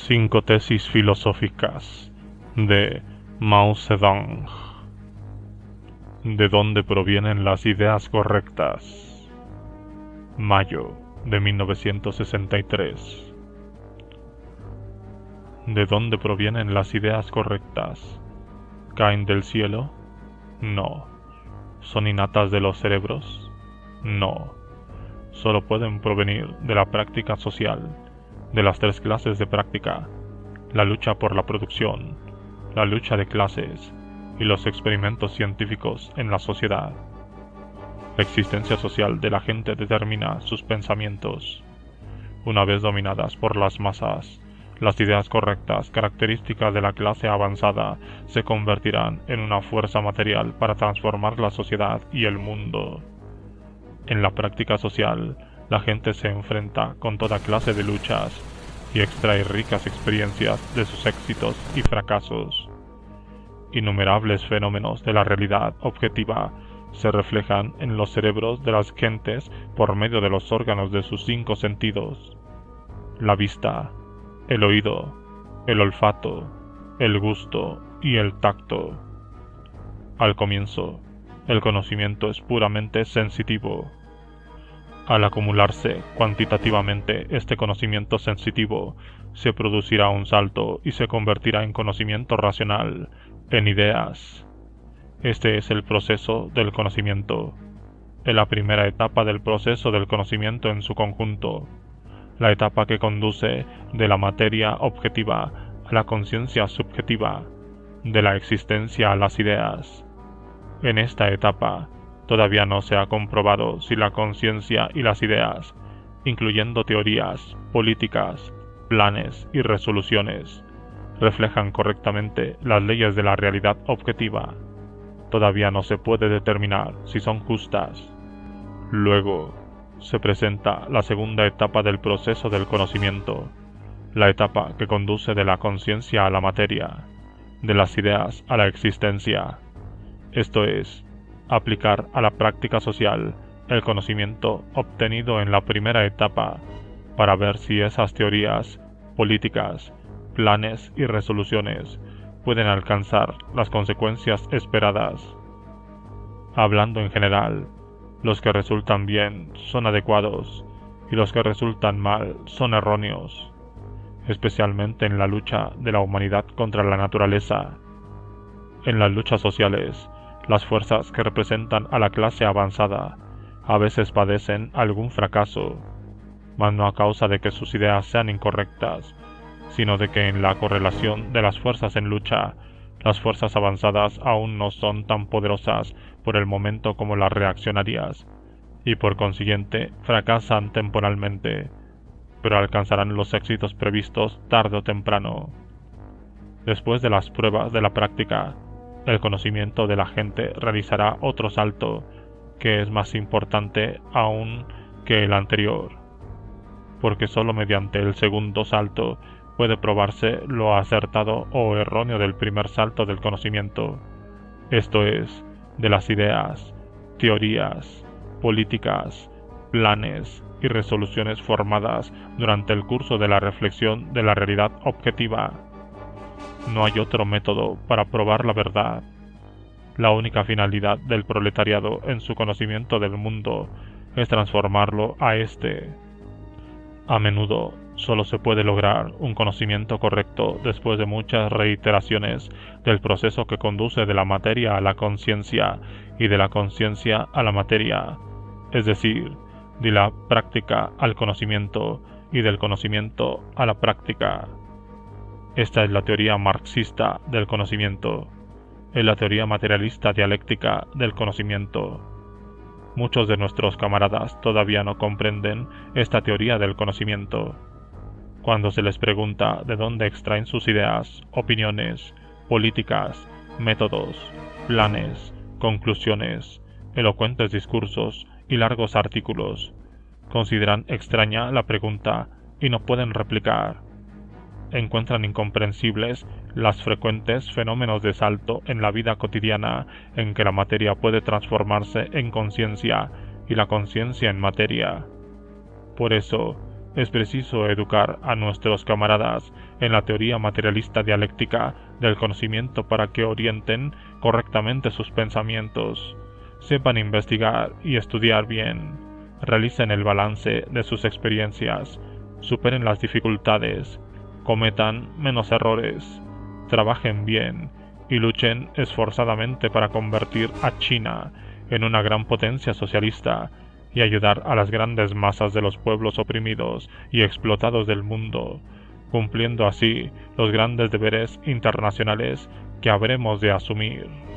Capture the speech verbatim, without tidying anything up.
Cinco tesis filosóficas de Mao Zedong. ¿De dónde provienen las ideas correctas? Mayo de mil novecientos sesenta y tres. ¿De dónde provienen las ideas correctas? ¿Caen del cielo? No. ¿Son innatas de los cerebros? No. Solo pueden provenir de la práctica social, de las tres clases de práctica: la lucha por la producción, la lucha de clases y los experimentos científicos en la sociedad. La existencia social de la gente determina sus pensamientos. Una vez dominadas por las masas, las ideas correctas, características de la clase avanzada, se convertirán en una fuerza material para transformar la sociedad y el mundo. En la práctica social, la gente se enfrenta con toda clase de luchas y extrae ricas experiencias de sus éxitos y fracasos. Innumerables fenómenos de la realidad objetiva se reflejan en los cerebros de las gentes por medio de los órganos de sus cinco sentidos: la vista, el oído, el olfato, el gusto y el tacto. Al comienzo, el conocimiento es puramente sensitivo. Al acumularse cuantitativamente este conocimiento sensitivo, se producirá un salto y se convertirá en conocimiento racional, en ideas. Este es el proceso del conocimiento. Es la primera etapa del proceso del conocimiento en su conjunto, la etapa que conduce de la materia objetiva a la conciencia subjetiva, de la existencia a las ideas. En esta etapa, todavía no se ha comprobado si la conciencia y las ideas, incluyendo teorías, políticas, planes y resoluciones, reflejan correctamente las leyes de la realidad objetiva. Todavía no se puede determinar si son justas. Luego, se presenta la segunda etapa del proceso del conocimiento, la etapa que conduce de la conciencia a la materia, de las ideas a la existencia. Esto es, aplicar a la práctica social el conocimiento obtenido en la primera etapa para ver si esas teorías, políticas, planes y resoluciones pueden alcanzar las consecuencias esperadas. Hablando en general, los que resultan bien son adecuados y los que resultan mal son erróneos, especialmente en la lucha de la humanidad contra la naturaleza. En las luchas sociales, las fuerzas que representan a la clase avanzada a veces padecen algún fracaso, mas no a causa de que sus ideas sean incorrectas, sino de que en la correlación de las fuerzas en lucha, las fuerzas avanzadas aún no son tan poderosas por el momento como las reaccionarias, y por consiguiente fracasan temporalmente, pero alcanzarán los éxitos previstos tarde o temprano. Después de las pruebas de la práctica, el conocimiento de la gente realizará otro salto, que es más importante aún que el anterior, porque sólo mediante el segundo salto puede probarse lo acertado o erróneo del primer salto del conocimiento, esto es, de las ideas, teorías, políticas, planes y resoluciones formadas durante el curso de la reflexión de la realidad objetiva. No hay otro método para probar la verdad. La única finalidad del proletariado en su conocimiento del mundo es transformarlo a este. A menudo solo se puede lograr un conocimiento correcto después de muchas reiteraciones del proceso que conduce de la materia a la conciencia y de la conciencia a la materia, es decir, de la práctica al conocimiento y del conocimiento a la práctica. Esta es la teoría marxista del conocimiento, es la teoría materialista dialéctica del conocimiento. Muchos de nuestros camaradas todavía no comprenden esta teoría del conocimiento. Cuando se les pregunta de dónde extraen sus ideas, opiniones, políticas, métodos, planes, conclusiones, elocuentes discursos y largos artículos, consideran extraña la pregunta y no pueden replicar. Encuentran incomprensibles los frecuentes fenómenos de salto en la vida cotidiana en que la materia puede transformarse en conciencia y la conciencia en materia. Por eso, Es preciso educar a nuestros camaradas en la teoría materialista dialéctica del conocimiento para que orienten correctamente sus pensamientos, sepan investigar y estudiar bien, realicen el balance de sus experiencias, superen las dificultades, cometan menos errores, trabajen bien y luchen esforzadamente para convertir a China en una gran potencia socialista y ayudar a las grandes masas de los pueblos oprimidos y explotados del mundo, cumpliendo así los grandes deberes internacionales que habremos de asumir.